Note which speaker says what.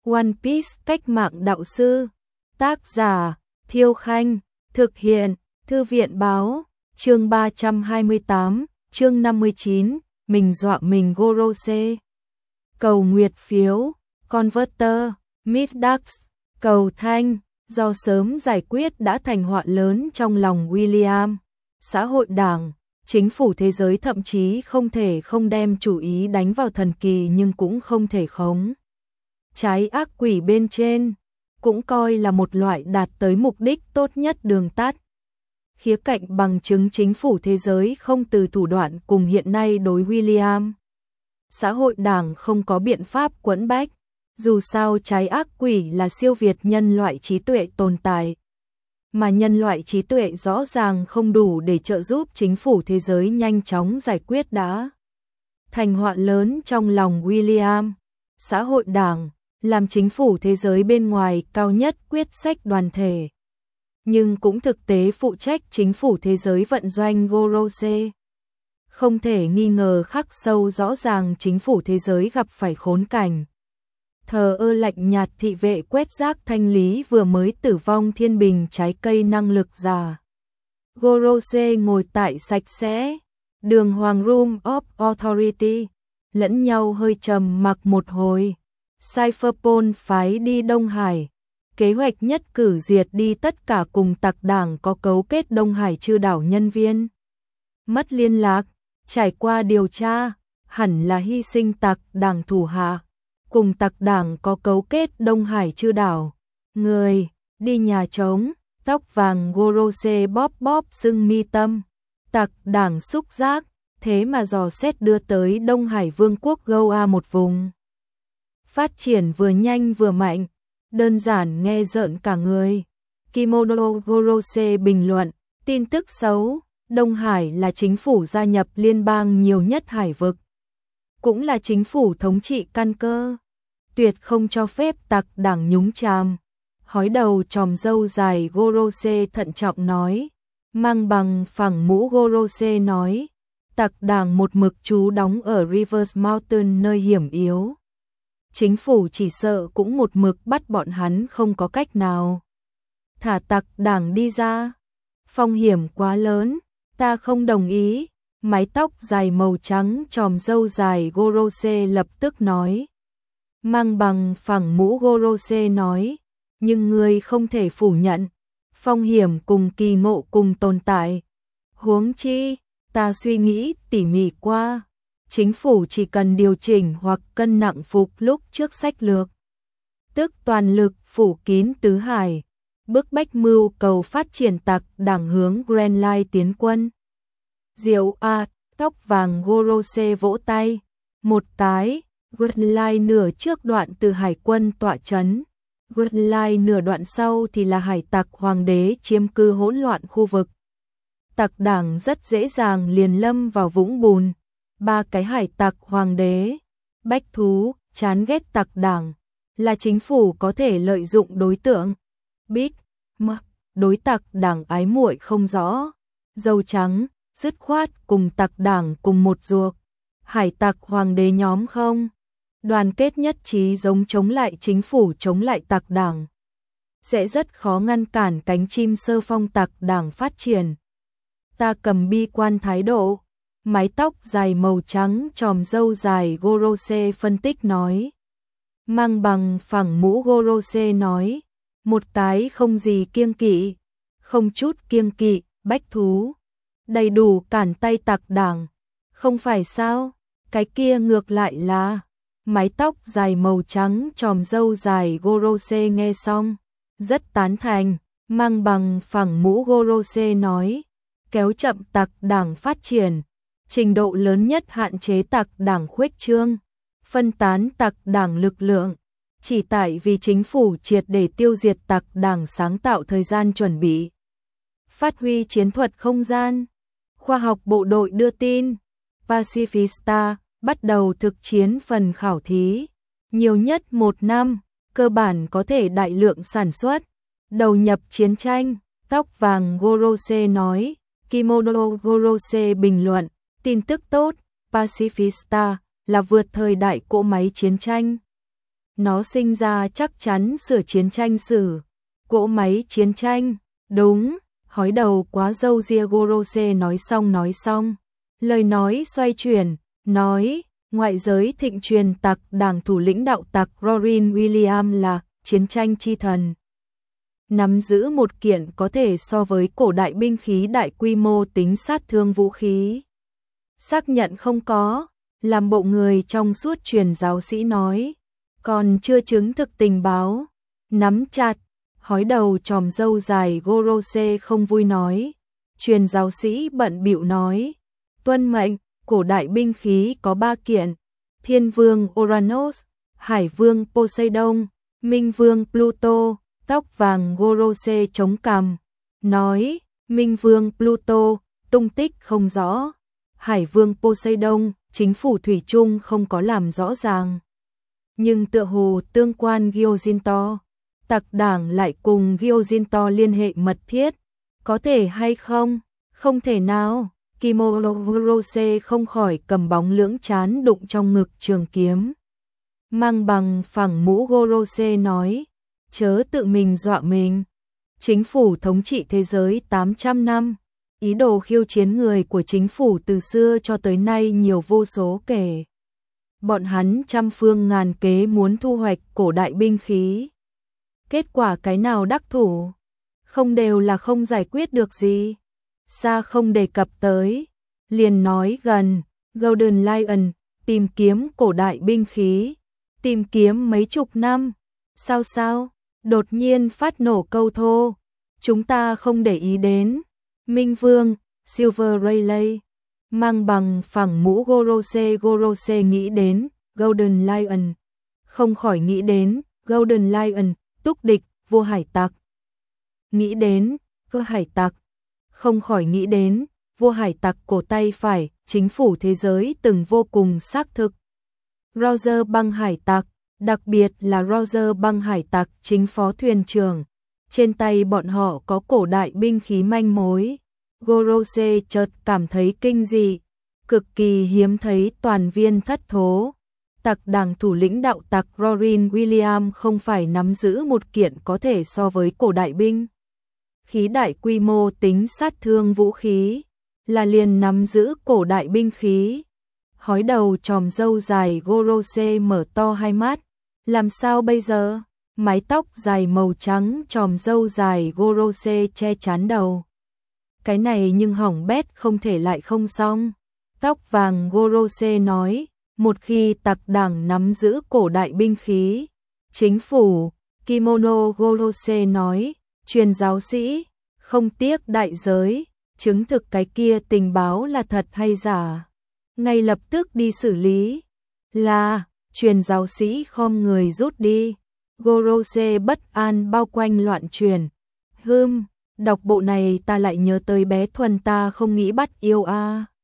Speaker 1: One Piece cách mạng đạo sư. Tác giả Thiêu Khanh. Thực hiện Thư viện Báo. Chương 328, chương 59, mình dọa mình Gorose. Cầu nguyệt phiếu, Converter, Midax, cầu thanh, do sớm giải quyết đã thành họa lớn trong lòng William. Xã hội đảng, chính phủ thế giới thậm chí không thể không đem chủ ý đánh vào thần kỳ, nhưng cũng không thể khống trái ác quỷ bên trên, cũng coi là một loại đạt tới mục đích tốt nhất đường tắt. Khía cạnh bằng chứng chính phủ thế giới không từ thủ đoạn cùng hiện nay đối William. Xã hội đảng không có biện pháp quẫn bách, dù sao trái ác quỷ là siêu việt nhân loại trí tuệ tồn tại. Mà nhân loại trí tuệ rõ ràng không đủ để trợ giúp chính phủ thế giới nhanh chóng giải quyết đã thành họa lớn trong lòng William. Xã hội đảng làm chính phủ thế giới bên ngoài cao nhất quyết sách đoàn thể, nhưng cũng thực tế phụ trách chính phủ thế giới vận doanh Gorose. Không thể nghi ngờ khắc sâu rõ ràng chính phủ thế giới gặp phải khốn cảnh. Thờ ơ lạnh nhạt thị vệ quét rác thanh lý vừa mới tử vong thiên bình trái cây năng lực giả. Gorose ngồi tại sạch sẽ, đường hoàng Room of Authority, lẫn nhau hơi trầm mặc một hồi. Cypherpol phái đi Đông Hải, kế hoạch nhất cử diệt đi tất cả cùng tặc đảng có cấu kết Đông Hải chư đảo nhân viên. Mất liên lạc, trải qua điều tra, hẳn là hy sinh tặc đảng thủ hạ, cùng tặc đảng có cấu kết Đông Hải chư đảo. Người, đi nhà trống, tóc vàng Gorose bóp bóp sưng mi tâm, tặc đảng xúc giác, thế mà dò xét đưa tới Đông Hải Vương quốc Goa, một vùng phát triển vừa nhanh vừa mạnh, đơn giản nghe rợn cả người. Kimono Gorose bình luận, tin tức xấu, Đông Hải là chính phủ gia nhập liên bang nhiều nhất hải vực, cũng là chính phủ thống trị căn cơ, tuyệt không cho phép tặc đảng nhúng chàm. Hói đầu tròm râu dài Gorose thận trọng nói, mang bằng phẳng mũ Gorose nói, tặc đảng một mực trú đóng ở Rivers Mountain nơi hiểm yếu. Chính phủ chỉ sợ cũng một mực bắt bọn hắn không có cách nào thả tặc đảng đi ra. Phong hiểm quá lớn, ta không đồng ý. Mái tóc dài màu trắng tròm râu dài Gorose lập tức nói. Mang bằng phẳng mũ Gorose nói, nhưng ngươi không thể phủ nhận, phong hiểm cùng kỳ ngộ cùng tồn tại. Huống chi, ta suy nghĩ tỉ mỉ qua, chính phủ chỉ cần điều chỉnh hoặc cân nặng phục lúc trước sách lược, tức toàn lực phủ kín tứ hải, bức bách mưu cầu phát triển tặc đảng hướng Grand Line tiến quân. Diệu tóc vàng Gorose vỗ tay, một cái, Grand Line nửa trước đoạn từ hải quân tọa trấn, Grand Line nửa đoạn sau thì là hải tặc hoàng đế chiếm cư hỗn loạn khu vực. Tặc đảng rất dễ dàng liền lâm vào vũng bùn. Ba cái hải tặc hoàng đế, bách thú, chán ghét tặc đảng, là chính phủ có thể lợi dụng đối tượng. Big đối tặc đảng ái muội không rõ, dâu trắng, dứt khoát cùng tặc đảng cùng một ruột. Hải tặc hoàng đế nhóm không đoàn kết nhất trí giống chống lại chính phủ, chống lại tặc đảng, sẽ rất khó ngăn cản cánh chim sơ phong tặc đảng phát triển. Ta cầm bi quan thái độ. Mái tóc dài màu trắng tròm râu dài Gorose phân tích nói. Mang bằng phẳng mũ Gorose nói, một cái không gì kiêng kỵ, không chút kiêng kỵ, bách thú, đầy đủ cản tay tặc đảng, không phải sao? Cái kia ngược lại là. Mái tóc dài màu trắng tròm râu dài Gorose nghe xong, rất tán thành. Mang bằng phẳng mũ Gorose nói, kéo chậm tặc đảng phát triển, trình độ lớn nhất hạn chế tặc đảng khuếch trương, phân tán tặc đảng lực lượng, chỉ tại vì chính phủ triệt để tiêu diệt tặc đảng sáng tạo thời gian chuẩn bị. Phát huy chiến thuật không gian. Khoa học bộ đội đưa tin, Pacifista bắt đầu thực chiến phần khảo thí, nhiều nhất 1 năm, cơ bản có thể đại lượng sản xuất, đầu nhập chiến tranh. Tóc vàng Gorose nói, Kimono Gorose bình luận, tin tức tốt, Pacifista là vượt thời đại cỗ máy chiến tranh. nó sinh ra chắc chắn sửa chiến tranh sử, cỗ máy chiến tranh, đúng, hói đầu quá râu ria Gorose nói xong. Lời nói xoay chuyển, nói, ngoại giới thịnh truyền tặc đảng thủ lĩnh đạo tặc Rorin William là chiến tranh chi thần. Nắm giữ một kiện có thể so với cổ đại binh khí đại quy mô tính sát thương vũ khí. Xác nhận không có, làm bộ người trong suốt truyền giáo sĩ nói, còn chưa chứng thực tình báo, nắm chặt, hói đầu tròm râu dài Gorose không vui nói, truyền giáo sĩ bận bịu nói, tuân mệnh, cổ đại binh khí có 3 kiện, Thiên Vương Uranus, Hải Vương Poseidon, Minh Vương Pluto, tóc vàng Gorose chống cằm, nói, Minh Vương Pluto, tung tích không rõ, Hải Vương Poseidon, chính phủ thủy chung không có làm rõ ràng. Nhưng tựa hồ tương quan Gyojinto, tặc đảng lại cùng Gyojinto liên hệ mật thiết, có thể hay không? Không thể nào. Kimono Gorose không khỏi cầm bóng lưỡng chán đụng trong ngực trường kiếm. Mang bằng phẳng mũ Gorose nói, chớ tự mình dọa mình. Chính phủ thống trị thế giới 800 năm, ý đồ khiêu chiến người của chính phủ từ xưa cho tới nay nhiều vô số kể. Bọn hắn trăm phương ngàn kế muốn thu hoạch cổ đại binh khí. Kết quả cái nào đắc thủ, không đều là không giải quyết được gì. Xa không đề cập tới, liền nói gần, Golden Lion, tìm kiếm cổ đại binh khí, tìm kiếm mấy chục năm, sao, đột nhiên phát nổ câu thô, chúng ta không để ý đến, Minh Vương, Silver Rayleigh, mang bằng phẳng mũ Gorose nghĩ đến, Golden Lion, không khỏi nghĩ đến, Golden Lion, túc địch, vua hải tặc, nghĩ đến, vua hải tặc, không khỏi nghĩ đến, vua hải tặc cổ tay phải, chính phủ thế giới từng vô cùng xác thực. Roger băng hải tặc, đặc biệt là Roger băng hải tặc chính phó thuyền trưởng, trên tay bọn họ có cổ đại binh khí manh mối. Gorose chợt cảm thấy kinh dị, cực kỳ hiếm thấy toàn viên thất thố. Tặc đảng thủ lĩnh đạo tặc Rorin William không phải nắm giữ một kiện có thể so với cổ đại binh khí đại quy mô tính sát thương vũ khí, là liền nắm giữ cổ đại binh khí. Hói đầu tròm râu dài Gorose mở to hai mắt, làm sao bây giờ? Mái tóc dài màu trắng tròm râu dài Gorose che chắn đầu. Cái này nhưng hỏng bét không thể lại không xong. Tóc vàng Gorose nói, một khi tặc đảng nắm giữ cổ đại binh khí, chính phủ, Kimono Gorose nói, truyền giáo sĩ, không tiếc đại giới, chứng thực cái kia tình báo là thật hay giả. Ngay lập tức đi xử lý. Là, truyền giáo sĩ khom người rút đi. Gorose bất an bao quanh loạn truyền. Đọc bộ này ta lại nhớ tới bé Thuần ta không nghĩ bắt yêu a.